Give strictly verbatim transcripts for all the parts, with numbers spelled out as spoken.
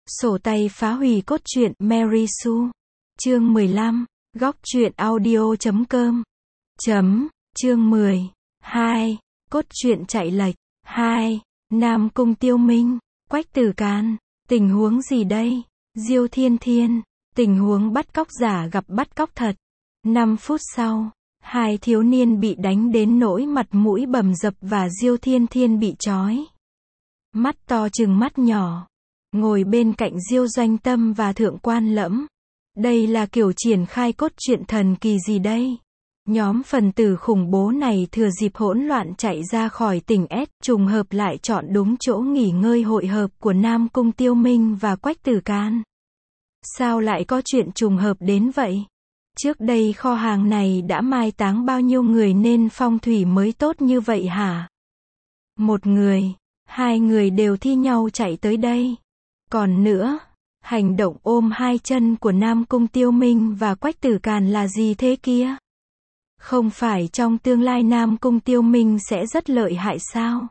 Sổ tay phá hủy cốt truyện Mary Sue. Chương mười lăm. Góc truyện audio chấm com. Chấm. Chương mười. hai. Cốt truyện chạy lệch. hai. Nam Cung Tiêu Minh. Quách Tử Can. Tình huống gì đây? Diêu Thiên Thiên. Tình huống bắt cóc giả gặp bắt cóc thật. năm phút sau, hai thiếu niên bị đánh đến nỗi mặt mũi bầm dập và Diêu Thiên Thiên bị trói. Mắt to chừng mắt nhỏ. Ngồi bên cạnh Diêu Doanh Tâm và Thượng Quan Lẫm. Đây là kiểu triển khai cốt truyện thần kỳ gì đây? Nhóm phần tử khủng bố này thừa dịp hỗn loạn chạy ra khỏi tỉnh S, trùng hợp lại chọn đúng chỗ nghỉ ngơi hội hợp của Nam Cung Tiêu Minh và Quách Tử Can. Sao lại có chuyện trùng hợp đến vậy? Trước đây kho hàng này đã mai táng bao nhiêu người nên phong thủy mới tốt như vậy hả? Một người, hai người đều thi nhau chạy tới đây. Còn nữa, hành động ôm hai chân của Nam Cung Tiêu Minh và Quách Tử Can là gì thế kia? Không phải trong tương lai Nam Cung Tiêu Minh sẽ rất lợi hại sao?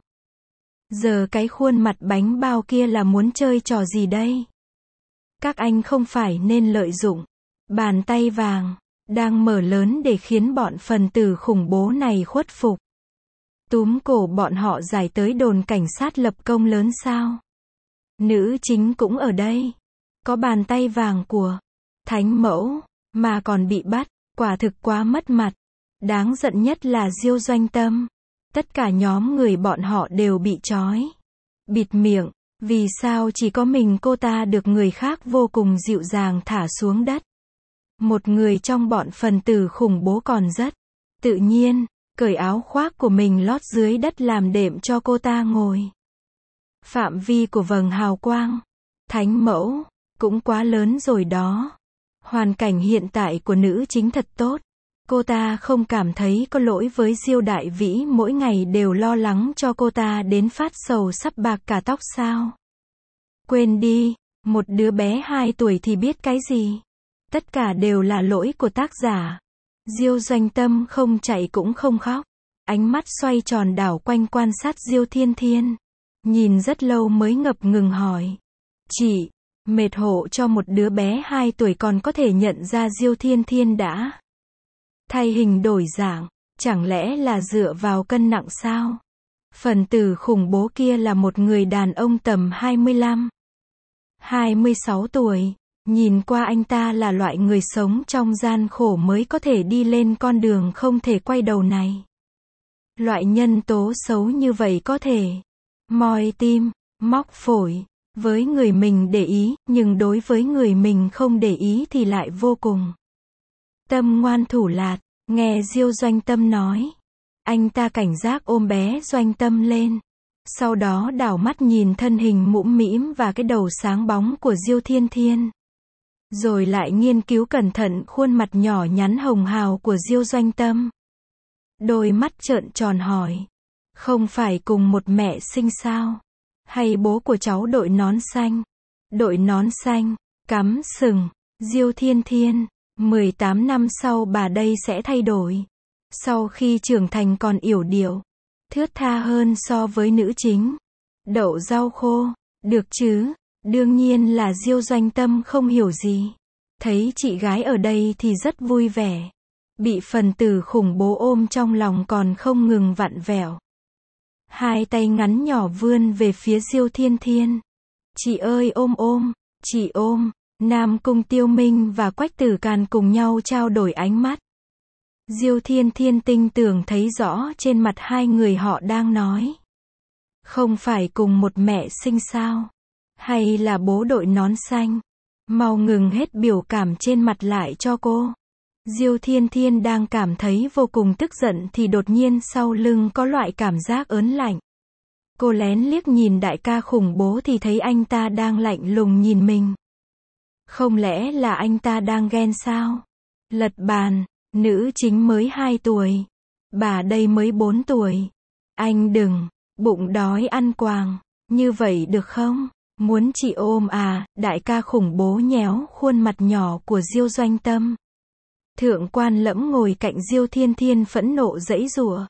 Giờ cái khuôn mặt bánh bao kia là muốn chơi trò gì đây? Các anh không phải nên lợi dụng bàn tay vàng đang mở lớn để khiến bọn phần tử khủng bố này khuất phục. Túm cổ bọn họ giải tới đồn cảnh sát lập công lớn sao? Nữ chính cũng ở đây. Có bàn tay vàng của thánh mẫu mà còn bị bắt, quả thực quá mất mặt. Đáng giận nhất là Diêu Doanh Tâm. Tất cả nhóm người bọn họ đều bị trói, bịt miệng. Vì sao chỉ có mình cô ta được người khác vô cùng dịu dàng thả xuống đất? Một người trong bọn phần tử khủng bố còn rất tự nhiên, cởi áo khoác của mình lót dưới đất làm đệm cho cô ta ngồi. Phạm vi của vầng hào quang thánh mẫu cũng quá lớn rồi đó. Hoàn cảnh hiện tại của nữ chính thật tốt. Cô ta không cảm thấy có lỗi với Diêu Đại Vĩ mỗi ngày đều lo lắng cho cô ta đến phát sầu sắp bạc cả tóc sao? Quên đi, một đứa bé hai tuổi thì biết cái gì? Tất cả đều là lỗi của tác giả. Diêu Doanh Tâm không chạy cũng không khóc. Ánh mắt xoay tròn đảo quanh quan sát Diêu Thiên Thiên. Nhìn rất lâu mới ngập ngừng hỏi. Chị, mệt hộ cho một đứa bé hai tuổi còn có thể nhận ra Diêu Thiên Thiên đã thay hình đổi dạng, chẳng lẽ là dựa vào cân nặng sao? Phần tử khủng bố kia là một người đàn ông tầm hai mươi lăm, hai mươi sáu tuổi. Nhìn qua anh ta là loại người sống trong gian khổ mới có thể đi lên con đường không thể quay đầu này. Loại nhân tố xấu như vậy có thể moi tim, móc phổi với người mình để ý, nhưng đối với người mình không để ý thì lại vô cùng tâm ngoan thủ lạt. Nghe Diêu Doanh Tâm nói, anh ta cảnh giác ôm bé Doanh Tâm lên. Sau đó đảo mắt nhìn thân hình mũm mĩm và cái đầu sáng bóng của Diêu Thiên Thiên. Rồi lại nghiên cứu cẩn thận khuôn mặt nhỏ nhắn hồng hào của Diêu Doanh Tâm. Đôi mắt trợn tròn hỏi, không phải cùng một mẹ sinh sao? Hay bố của cháu đội nón xanh? Đội nón xanh, cắm sừng, Diêu Thiên Thiên. mười tám năm sau bà đây sẽ thay đổi. Sau khi trưởng thành còn yểu điệu, thướt tha hơn so với nữ chính. Đậu rau khô, được chứ? Đương nhiên là Diêu Doanh Tâm không hiểu gì. Thấy chị gái ở đây thì rất vui vẻ. Bị phần tử khủng bố ôm trong lòng còn không ngừng vặn vẹo. Hai tay ngắn nhỏ vươn về phía Diêu Thiên Thiên. Chị ơi ôm ôm, chị ôm. Nam Cung Tiêu Minh và Quách Tử Can cùng nhau trao đổi ánh mắt. Diêu Thiên Thiên tinh tường thấy rõ trên mặt hai người họ đang nói. Không phải cùng một mẹ sinh sao? Hay là bố đội nón xanh? Mau ngừng hết biểu cảm trên mặt lại cho cô. Diêu Thiên Thiên đang cảm thấy vô cùng tức giận thì đột nhiên sau lưng có loại cảm giác ớn lạnh. Cô lén liếc nhìn đại ca khủng bố thì thấy anh ta đang lạnh lùng nhìn mình. Không lẽ là anh ta đang ghen sao? Lật bàn, nữ chính mới hai tuổi. Bà đây mới bốn tuổi. Anh đừng, bụng đói ăn quàng. Như vậy được không? Muốn chị ôm à? Đại ca khủng bố nhéo khuôn mặt nhỏ của Diêu Doanh Tâm. Thượng Quan Lẫm ngồi cạnh Diêu Thiên Thiên phẫn nộ giãy giụa.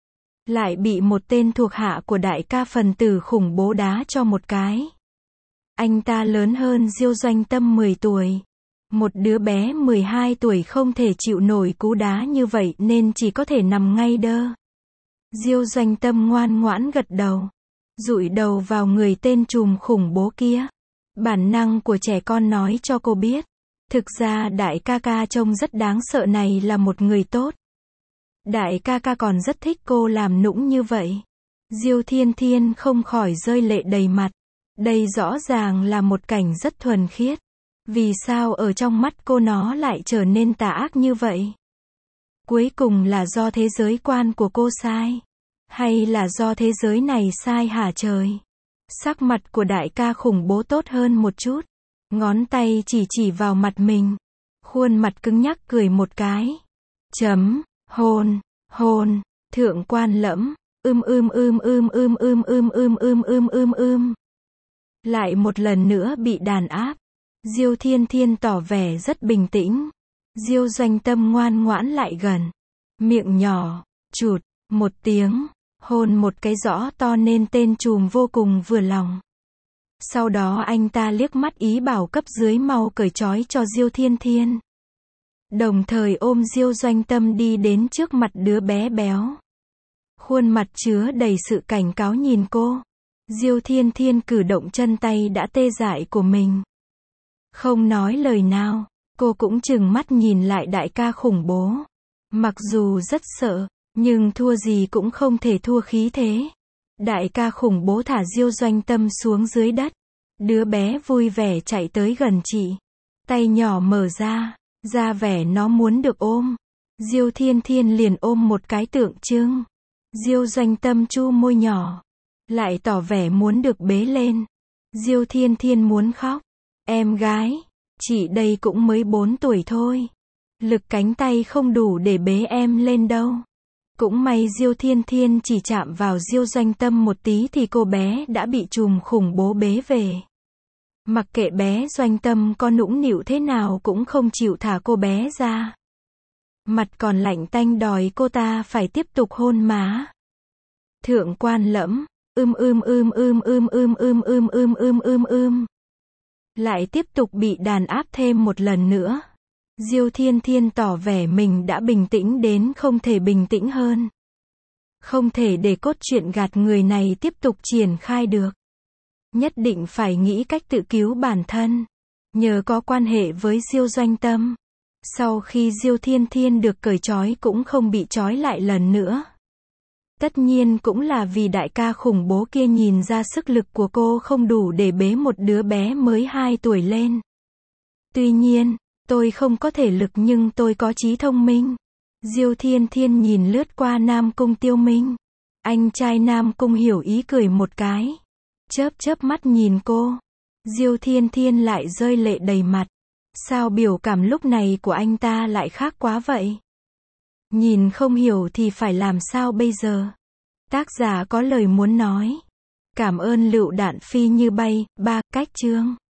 Lại bị một tên thuộc hạ của đại ca phần tử khủng bố đá cho một cái. Anh ta lớn hơn Diêu Doanh Tâm mười tuổi. Một đứa bé mười hai tuổi không thể chịu nổi cú đá như vậy nên chỉ có thể nằm ngay đơ. Diêu Doanh Tâm ngoan ngoãn gật đầu, dụi đầu vào người tên trùm khủng bố kia. Bản năng của trẻ con nói cho cô biết, thực ra đại ca ca trông rất đáng sợ này là một người tốt. Đại ca ca còn rất thích cô làm nũng như vậy. Diêu Thiên Thiên không khỏi rơi lệ đầy mặt. Đây rõ ràng là một cảnh rất thuần khiết. Vì sao ở trong mắt cô nó lại trở nên tà ác như vậy? Cuối cùng là do thế giới quan của cô sai? Hay là do thế giới này sai hả trời? Sắc mặt của đại ca khủng bố tốt hơn một chút. Ngón tay chỉ chỉ vào mặt mình. Khuôn mặt cứng nhắc cười một cái. Chấm, hôn, hôn, thượng quan Lẫm, ưm ưm ưm ưm ưm ưm ưm ưm ưm ưm ưm ưm. Lại một lần nữa bị đàn áp. Diêu Thiên Thiên tỏ vẻ rất bình tĩnh. Diêu Doanh Tâm ngoan ngoãn lại gần. Miệng nhỏ, chụt, một tiếng, hôn một cái rõ to nên tên trùm vô cùng vừa lòng. Sau đó anh ta liếc mắt ý bảo cấp dưới mau cởi trói cho Diêu Thiên Thiên. Đồng thời ôm Diêu Doanh Tâm đi đến trước mặt đứa bé béo. Khuôn mặt chứa đầy sự cảnh cáo nhìn cô. Diêu Thiên Thiên cử động chân tay đã tê dại của mình. Không nói lời nào, cô cũng trừng mắt nhìn lại đại ca khủng bố. Mặc dù rất sợ, nhưng thua gì cũng không thể thua khí thế. Đại ca khủng bố thả Diêu Doanh Tâm xuống dưới đất. Đứa bé vui vẻ chạy tới gần chị. Tay nhỏ mở ra, ra vẻ nó muốn được ôm. Diêu Thiên Thiên liền ôm một cái tượng trưng. Diêu Doanh Tâm chu môi nhỏ, lại tỏ vẻ muốn được bế lên. Diêu Thiên Thiên muốn khóc. Em gái, chị đây cũng mới bốn tuổi thôi. Lực cánh tay không đủ để bế em lên đâu. Cũng may Diêu Thiên Thiên chỉ chạm vào Diêu Doanh Tâm một tí thì cô bé đã bị trùm khủng bố bế về. Mặc kệ bé Doanh Tâm có nũng nịu thế nào cũng không chịu thả cô bé ra. Mặt còn lạnh tanh đòi cô ta phải tiếp tục hôn má. Thượng quan Lẫm, ưm ưm ưm ưm ưm ưm ưm ưm ưm ưm ưm ưm. Lại tiếp tục bị đàn áp thêm một lần nữa. Diêu Thiên Thiên tỏ vẻ mình đã bình tĩnh đến không thể bình tĩnh hơn. Không thể để cốt truyện gạt người này tiếp tục triển khai được. Nhất định phải nghĩ cách tự cứu bản thân. Nhờ có quan hệ với Diêu Doanh Tâm. Sau khi Diêu Thiên Thiên được cởi trói cũng không bị trói lại lần nữa. Tất nhiên cũng là vì đại ca khủng bố kia nhìn ra sức lực của cô không đủ để bế một đứa bé mới hai tuổi lên. Tuy nhiên, tôi không có thể lực nhưng tôi có trí thông minh. Diêu Thiên Thiên nhìn lướt qua Nam Cung Tiêu Minh. Anh trai Nam Cung hiểu ý cười một cái. Chớp chớp mắt nhìn cô. Diêu Thiên Thiên lại rơi lệ đầy mặt. Sao biểu cảm lúc này của anh ta lại khác quá vậy? Nhìn không hiểu thì phải làm sao bây giờ? Tác giả có lời muốn nói. Cảm ơn Lựu Đạn Phi Như Bay, ba, cách chương.